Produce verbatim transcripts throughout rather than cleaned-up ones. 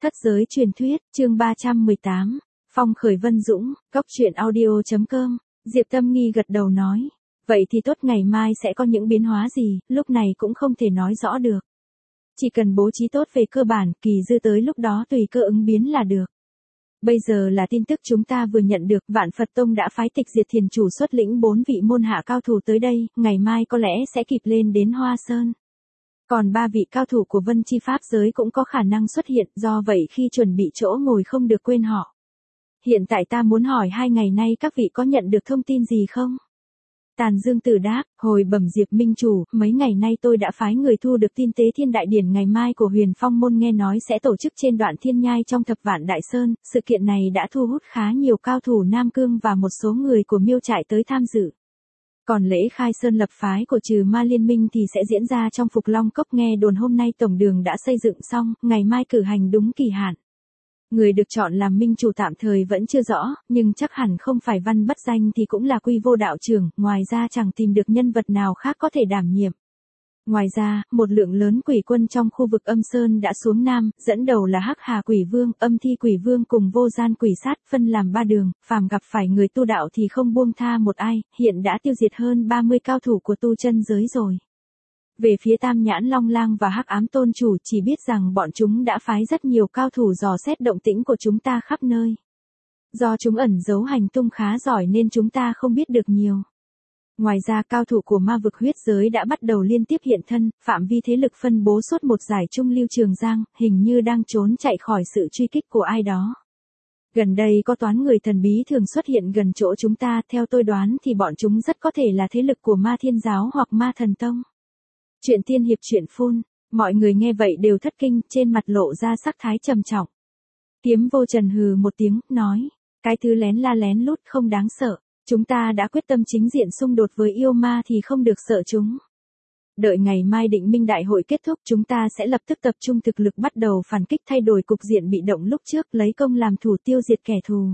Thất giới truyền thuyết, chương ba trăm mười tám, Phong khởi Vân Dũng, góc truyện audio chấm com, Diệp Tâm Nghi gật đầu nói. Vậy thì tốt, ngày mai sẽ có những biến hóa gì, lúc này cũng không thể nói rõ được. Chỉ cần bố trí tốt về cơ bản, kỳ dư tới lúc đó tùy cơ ứng biến là được. Bây giờ là tin tức chúng ta vừa nhận được, Vạn Phật Tông đã phái Tịch Diệt Thiền chủ xuất lĩnh bốn vị môn hạ cao thủ tới đây, ngày mai có lẽ sẽ kịp lên đến Hoa Sơn. Còn ba vị cao thủ của Vân Chi Pháp giới cũng có khả năng xuất hiện, do vậy khi chuẩn bị chỗ ngồi không được quên họ. Hiện tại ta muốn hỏi hai ngày nay các vị có nhận được thông tin gì không? Tàn Dương Tử đáp, hồi bẩm Diệp Minh Chủ, mấy ngày nay tôi đã phái người thu được tin tế thiên đại điển ngày mai của Huyền Phong Môn nghe nói sẽ tổ chức trên đoạn thiên nhai trong Thập Vạn Đại Sơn, sự kiện này đã thu hút khá nhiều cao thủ Nam Cương và một số người của Miêu Trại tới tham dự. Còn lễ khai sơn lập phái của Trừ Ma Liên Minh thì sẽ diễn ra trong Phục Long Cốc, nghe đồn hôm nay tổng đường đã xây dựng xong, ngày mai cử hành đúng kỳ hạn. Người được chọn làm minh chủ tạm thời vẫn chưa rõ, nhưng chắc hẳn không phải Văn Bất Danh thì cũng là Quy Vô đạo trưởng, ngoài ra chẳng tìm được nhân vật nào khác có thể đảm nhiệm. Ngoài ra, một lượng lớn quỷ quân trong khu vực Âm Sơn đã xuống Nam, dẫn đầu là Hắc Hà Quỷ Vương, Âm Thi Quỷ Vương cùng Vô Gian Quỷ Sát, phân làm ba đường, phàm gặp phải người tu đạo thì không buông tha một ai, hiện đã tiêu diệt hơn ba mươi cao thủ của tu chân giới rồi. Về phía Tam Nhãn Long Lang và Hắc Ám Tôn Chủ chỉ biết rằng bọn chúng đã phái rất nhiều cao thủ dò xét động tĩnh của chúng ta khắp nơi. Do chúng ẩn giấu hành tung khá giỏi nên chúng ta không biết được nhiều. Ngoài ra cao thủ của ma vực huyết giới đã bắt đầu liên tiếp hiện thân, phạm vi thế lực phân bố suốt một dải trung lưu Trường Giang, hình như đang trốn chạy khỏi sự truy kích của ai đó. Gần đây có toán người thần bí thường xuất hiện gần chỗ chúng ta, theo tôi đoán thì bọn chúng rất có thể là thế lực của Ma Thiên Giáo hoặc Ma Thần Tông. Chuyện tiên hiệp chuyện phun, mọi người nghe vậy đều thất kinh, trên mặt lộ ra sắc thái trầm trọng. Kiếm Vô Trần hừ một tiếng, nói, cái thứ lén la lén lút không đáng sợ, chúng ta đã quyết tâm chính diện xung đột với yêu ma thì không được sợ chúng. Đợi ngày mai định minh đại hội kết thúc chúng ta sẽ lập tức tập trung thực lực bắt đầu phản kích, thay đổi cục diện bị động lúc trước, lấy công làm thủ tiêu diệt kẻ thù.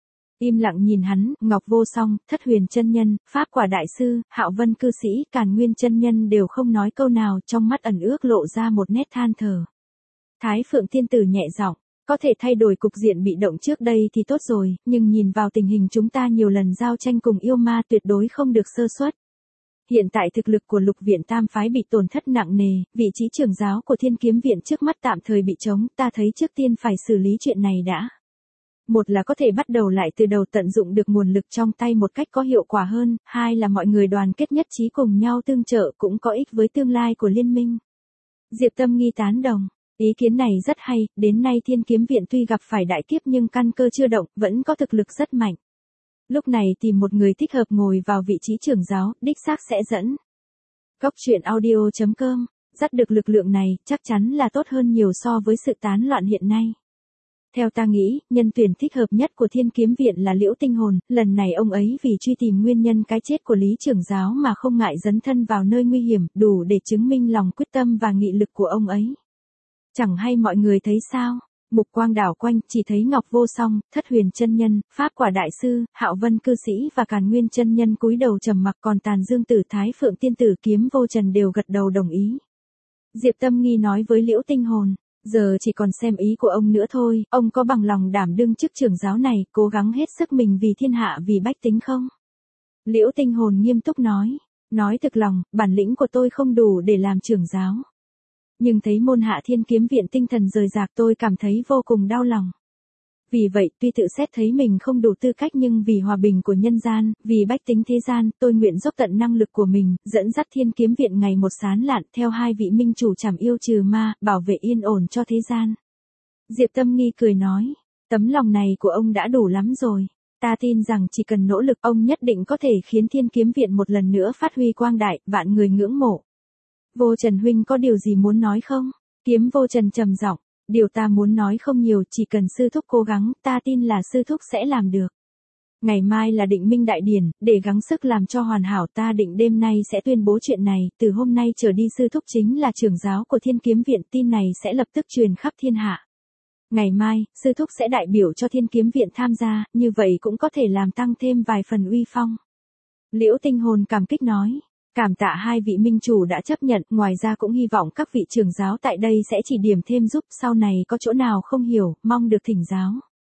Im lặng nhìn hắn, Ngọc Vô Song, Thất Huyền chân nhân, Pháp Quả đại sư, Hạo Vân cư sĩ, Càn Nguyên chân nhân đều không nói câu nào, trong mắt ẩn ước lộ ra một nét than thở. Thái Phượng tiên tử nhẹ giọng, có thể thay đổi cục diện bị động trước đây thì tốt rồi, nhưng nhìn vào tình hình chúng ta nhiều lần giao tranh cùng yêu ma tuyệt đối không được sơ suất. Hiện tại thực lực của Lục Viện Tam phái bị tổn thất nặng nề, vị trí trưởng giáo của Thiên Kiếm Viện trước mắt tạm thời bị trống, ta thấy trước tiên phải xử lý chuyện này đã. Một là có thể bắt đầu lại từ đầu, tận dụng được nguồn lực trong tay một cách có hiệu quả hơn, hai là mọi người đoàn kết nhất trí cùng nhau tương trợ cũng có ích với tương lai của liên minh. Diệp Tâm Nghi tán đồng, ý kiến này rất hay, đến nay Thiên Kiếm Viện tuy gặp phải đại kiếp nhưng căn cơ chưa động, vẫn có thực lực rất mạnh. Lúc này tìm một người thích hợp ngồi vào vị trí trưởng giáo, đích xác sẽ dẫn. Góc truyện audio chấm com, dắt được lực lượng này, chắc chắn là tốt hơn nhiều so với sự tán loạn hiện nay. Theo ta nghĩ, nhân tuyển thích hợp nhất của Thiên Kiếm Viện là Liễu Tinh Hồn, lần này ông ấy vì truy tìm nguyên nhân cái chết của Lý trưởng giáo mà không ngại dấn thân vào nơi nguy hiểm, đủ để chứng minh lòng quyết tâm và nghị lực của ông ấy. Chẳng hay mọi người thấy sao? Mục quang đảo quanh, chỉ thấy Ngọc Vô Song, Thất Huyền chân nhân, Pháp Quả đại sư, Hạo Vân cư sĩ và Càn Nguyên chân nhân cúi đầu trầm mặc, còn Tàn Dương Tử, Thái Phượng tiên tử, Kiếm Vô Trần đều gật đầu đồng ý. Diệp Tâm Nghi nói với Liễu Tinh Hồn, giờ chỉ còn xem ý của ông nữa thôi, ông có bằng lòng đảm đương chức trưởng giáo này, cố gắng hết sức mình vì thiên hạ vì bách tính không? Liễu Tinh Hồn nghiêm túc nói, nói thực lòng, bản lĩnh của tôi không đủ để làm trưởng giáo. Nhưng thấy môn hạ Thiên Kiếm Viện tinh thần rời rạc tôi cảm thấy vô cùng đau lòng. Vì vậy, tuy tự xét thấy mình không đủ tư cách nhưng vì hòa bình của nhân gian, vì bách tính thế gian, tôi nguyện dốc tận năng lực của mình, dẫn dắt Thiên Kiếm Viện ngày một sáng lạn, theo hai vị minh chủ trảm yêu trừ ma, bảo vệ yên ổn cho thế gian. Diệp Tâm Nghi cười nói, tấm lòng này của ông đã đủ lắm rồi. Ta tin rằng chỉ cần nỗ lực ông nhất định có thể khiến Thiên Kiếm Viện một lần nữa phát huy quang đại, vạn người ngưỡng mộ. Vô Trần huynh có điều gì muốn nói không? Kiếm Vô Trần trầm giọng, điều ta muốn nói không nhiều, chỉ cần sư thúc cố gắng, ta tin là sư thúc sẽ làm được. Ngày mai là định minh đại điển, để gắng sức làm cho hoàn hảo ta định đêm nay sẽ tuyên bố chuyện này, từ hôm nay trở đi sư thúc chính là trưởng giáo của Thiên Kiếm Viện, tin này sẽ lập tức truyền khắp thiên hạ. Ngày mai, sư thúc sẽ đại biểu cho Thiên Kiếm Viện tham gia, như vậy cũng có thể làm tăng thêm vài phần uy phong. Liễu Tinh Hồn cảm kích nói, Cảm tạ hai vị minh chủ đã chấp nhận, ngoài ra cũng hy vọng các vị trưởng giáo tại đây sẽ chỉ điểm thêm giúp, sau này có chỗ nào không hiểu, mong được thỉnh giáo.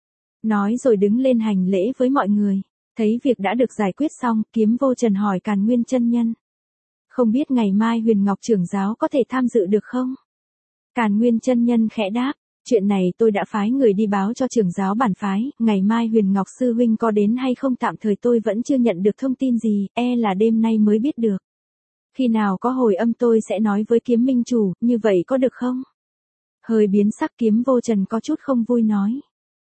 Nói rồi đứng lên hành lễ với mọi người. Thấy việc đã được giải quyết xong, Kiếm Vô Trần hỏi Càn Nguyên chân nhân. Không biết ngày mai Huyền Ngọc trưởng giáo có thể tham dự được không? Càn Nguyên chân nhân khẽ đáp. Chuyện này tôi đã phái người đi báo cho trưởng giáo bản phái, ngày mai Huyền Ngọc sư huynh có đến hay không tạm thời tôi vẫn chưa nhận được thông tin gì, e là đêm nay mới biết được. Khi nào có hồi âm tôi sẽ nói với Kiếm minh chủ, như vậy có được không? Hơi biến sắc Kiếm Vô Trần có chút không vui nói.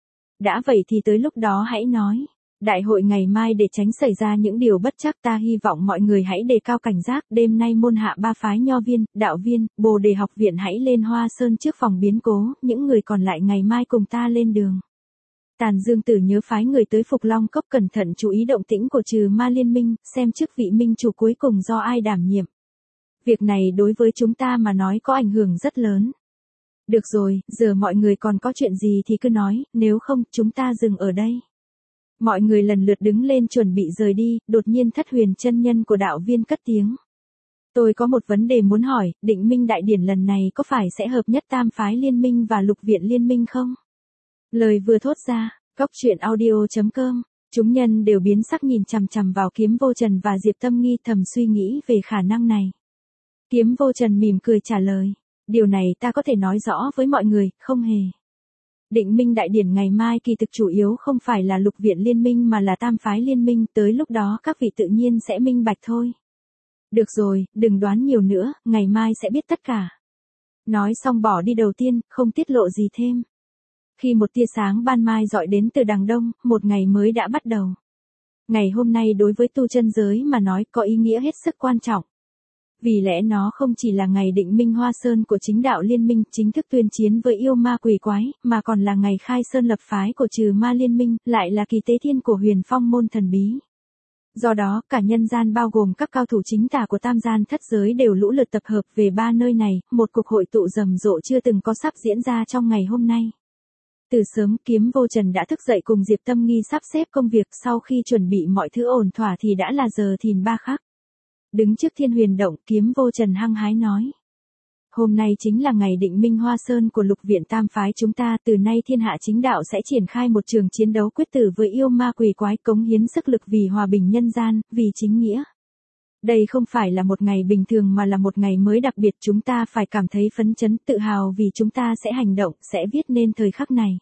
Đã vậy thì tới lúc đó hãy nói. Đại hội ngày mai để tránh xảy ra những điều bất trắc, ta hy vọng mọi người hãy đề cao cảnh giác. Đêm nay môn hạ ba phái Nho viên, Đạo viên, Bồ Đề học viện hãy lên Hoa Sơn trước phòng biến cố, những người còn lại ngày mai cùng ta lên đường. Tàn Dương Tử nhớ phái người tới Phục Long Cốc cẩn thận chú ý động tĩnh của Trừ Ma Liên Minh, xem chức vị minh chủ cuối cùng do ai đảm nhiệm. Việc này đối với chúng ta mà nói có ảnh hưởng rất lớn. Được rồi, giờ mọi người còn có chuyện gì thì cứ nói, nếu không chúng ta dừng ở đây. Mọi người lần lượt đứng lên chuẩn bị rời đi, đột nhiên Thất Huyền chân nhân của Đạo viên cất tiếng. Tôi có một vấn đề muốn hỏi, định minh đại điển lần này có phải sẽ hợp nhất tam phái liên minh và lục viện liên minh không? Lời vừa thốt ra, Cốc Truyện Audio chấm com, chúng nhân đều biến sắc nhìn chằm chằm vào Kiếm Vô Trần và Diệp Tâm Nghi thầm suy nghĩ về khả năng này. Kiếm Vô Trần mỉm cười trả lời, điều này ta có thể nói rõ với mọi người, không hề. Định minh đại điển ngày mai kỳ thực chủ yếu không phải là lục viện liên minh mà là tam phái liên minh, tới lúc đó các vị tự nhiên sẽ minh bạch thôi. Được rồi, đừng đoán nhiều nữa, ngày mai sẽ biết tất cả. Nói xong bỏ đi đầu tiên, không tiết lộ gì thêm. Khi một tia sáng ban mai rọi đến từ đằng đông, một ngày mới đã bắt đầu. Ngày hôm nay đối với tu chân giới mà nói có ý nghĩa hết sức quan trọng. Vì lẽ nó không chỉ là ngày định minh Hoa Sơn của chính đạo liên minh chính thức tuyên chiến với yêu ma quỷ quái, mà còn là ngày khai sơn lập phái của Trừ Ma liên minh, lại là kỳ tế thiên của Huyền Phong môn thần bí. Do đó, cả nhân gian bao gồm các cao thủ chính tà của tam gian thất giới đều lũ lượt tập hợp về ba nơi này, một cuộc hội tụ rầm rộ chưa từng có sắp diễn ra trong ngày hôm nay. Từ sớm, Kiếm Vô Trần đã thức dậy cùng Diệp Tâm Nghi sắp xếp công việc, sau khi chuẩn bị mọi thứ ổn thỏa thì đã là giờ thìn ba khắc. Đứng trước Thiên Huyền Động, Kiếm Vô Trần hăng hái nói. Hôm nay chính là ngày định minh Hoa Sơn của lục viện tam phái chúng ta, từ nay thiên hạ chính đạo sẽ triển khai một trường chiến đấu quyết tử với yêu ma quỷ quái, cống hiến sức lực vì hòa bình nhân gian, vì chính nghĩa. Đây không phải là một ngày bình thường mà là một ngày mới đặc biệt, chúng ta phải cảm thấy phấn chấn, tự hào vì chúng ta sẽ hành động, sẽ viết nên thời khắc này.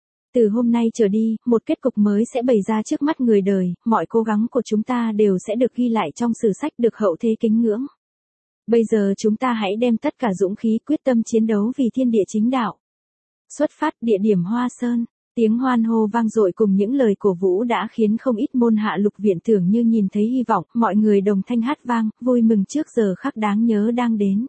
Từ hôm nay trở đi, một kết cục mới sẽ bày ra trước mắt người đời, mọi cố gắng của chúng ta đều sẽ được ghi lại trong sử sách, được hậu thế kính ngưỡng. Bây giờ chúng ta hãy đem tất cả dũng khí quyết tâm chiến đấu vì thiên địa chính đạo. Xuất phát địa điểm Hoa Sơn, tiếng hoan hô vang dội cùng những lời cổ vũ đã khiến không ít môn hạ lục viện tưởng như nhìn thấy hy vọng, mọi người đồng thanh hát vang, vui mừng trước giờ khắc đáng nhớ đang đến.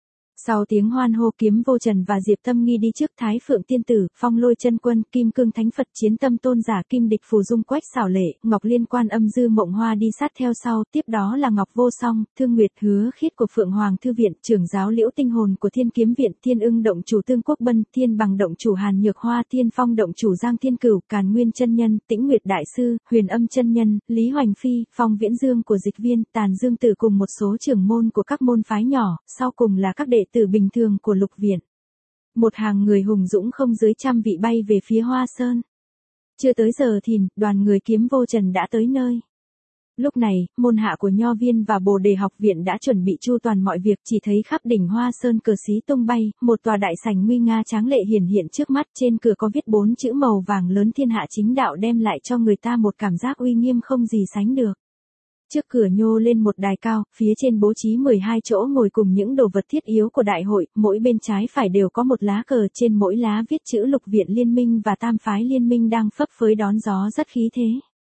Sau tiếng hoan hô, Kiếm Vô Trần và Diệp Tâm Nghi đi trước Thái Phượng Tiên Tử, Phong Lôi Chân Quân, Kim Cương Thánh Phật, Chiến Tâm Tôn Giả, Kim Địch Phù Dung, Quách Xảo Lệ, Ngọc Liên Quan Âm Dư Mộng Hoa đi sát theo sau, tiếp đó là Ngọc Vô Song, Thương Nguyệt Hứa Khiết của Phượng Hoàng Thư Viện, trưởng giáo Liễu Tinh Hồn của Thiên Kiếm Viện, Thiên Ưng Động chủ Tương Quốc Bân, Thiên Bằng Động chủ Hàn Nhược Hoa, Thiên Phong Động chủ Giang Thiên Cửu, Càn Nguyên chân nhân, Tĩnh Nguyệt đại sư, Huyền Âm chân nhân, Lý Hoành Phi, Phong Viễn Dương của Dịch Viên, Tàn Dương Tử cùng một số trưởng môn của các môn phái nhỏ, sau cùng là các đệ tử bình thường của lục viện. Một hàng người hùng dũng không dưới trăm vị bay về phía Hoa Sơn. Chưa tới giờ thìn, đoàn người Kiếm Vô Trần đã tới nơi. Lúc này, môn hạ của Nho viên và Bồ Đề học viện đã chuẩn bị chu toàn mọi việc, chỉ thấy khắp đỉnh Hoa Sơn cờ xí tung bay, một tòa đại sảnh nguy nga tráng lệ hiển hiện trước mắt, trên cửa có viết bốn chữ màu vàng lớn thiên hạ chính đạo, đem lại cho người ta một cảm giác uy nghiêm không gì sánh được. Trước cửa nhô lên một đài cao, phía trên bố trí mười hai chỗ ngồi cùng những đồ vật thiết yếu của đại hội, mỗi bên trái phải đều có một lá cờ, trên mỗi lá viết chữ lục viện liên minh và tam phái liên minh đang phấp phới đón gió rất khí thế.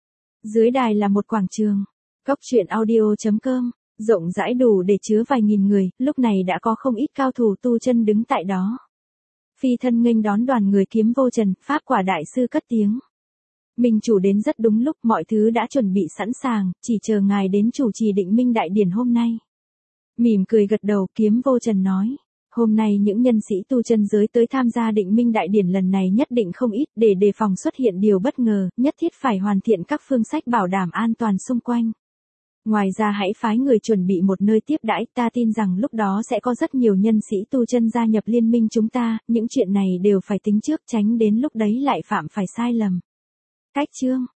Dưới đài là một quảng trường. Cốc Truyện Audio chấm com, rộng rãi đủ để chứa vài nghìn người, lúc này đã có không ít cao thủ tu chân đứng tại đó. Phi thân nghênh đón đoàn người Kiếm Vô Trần, Pháp Quả đại sư cất tiếng. Minh chủ đến rất đúng lúc, mọi thứ đã chuẩn bị sẵn sàng, chỉ chờ ngài đến chủ trì định minh đại điển hôm nay. Mỉm cười gật đầu, Kiếm Vô Trần nói. Hôm nay những nhân sĩ tu chân giới tới tham gia định minh đại điển lần này nhất định không ít, để đề phòng xuất hiện điều bất ngờ, nhất thiết phải hoàn thiện các phương sách bảo đảm an toàn xung quanh. Ngoài ra hãy phái người chuẩn bị một nơi tiếp đãi, ta tin rằng lúc đó sẽ có rất nhiều nhân sĩ tu chân gia nhập liên minh chúng ta, những chuyện này đều phải tính trước tránh đến lúc đấy lại phạm phải sai lầm. Cách chương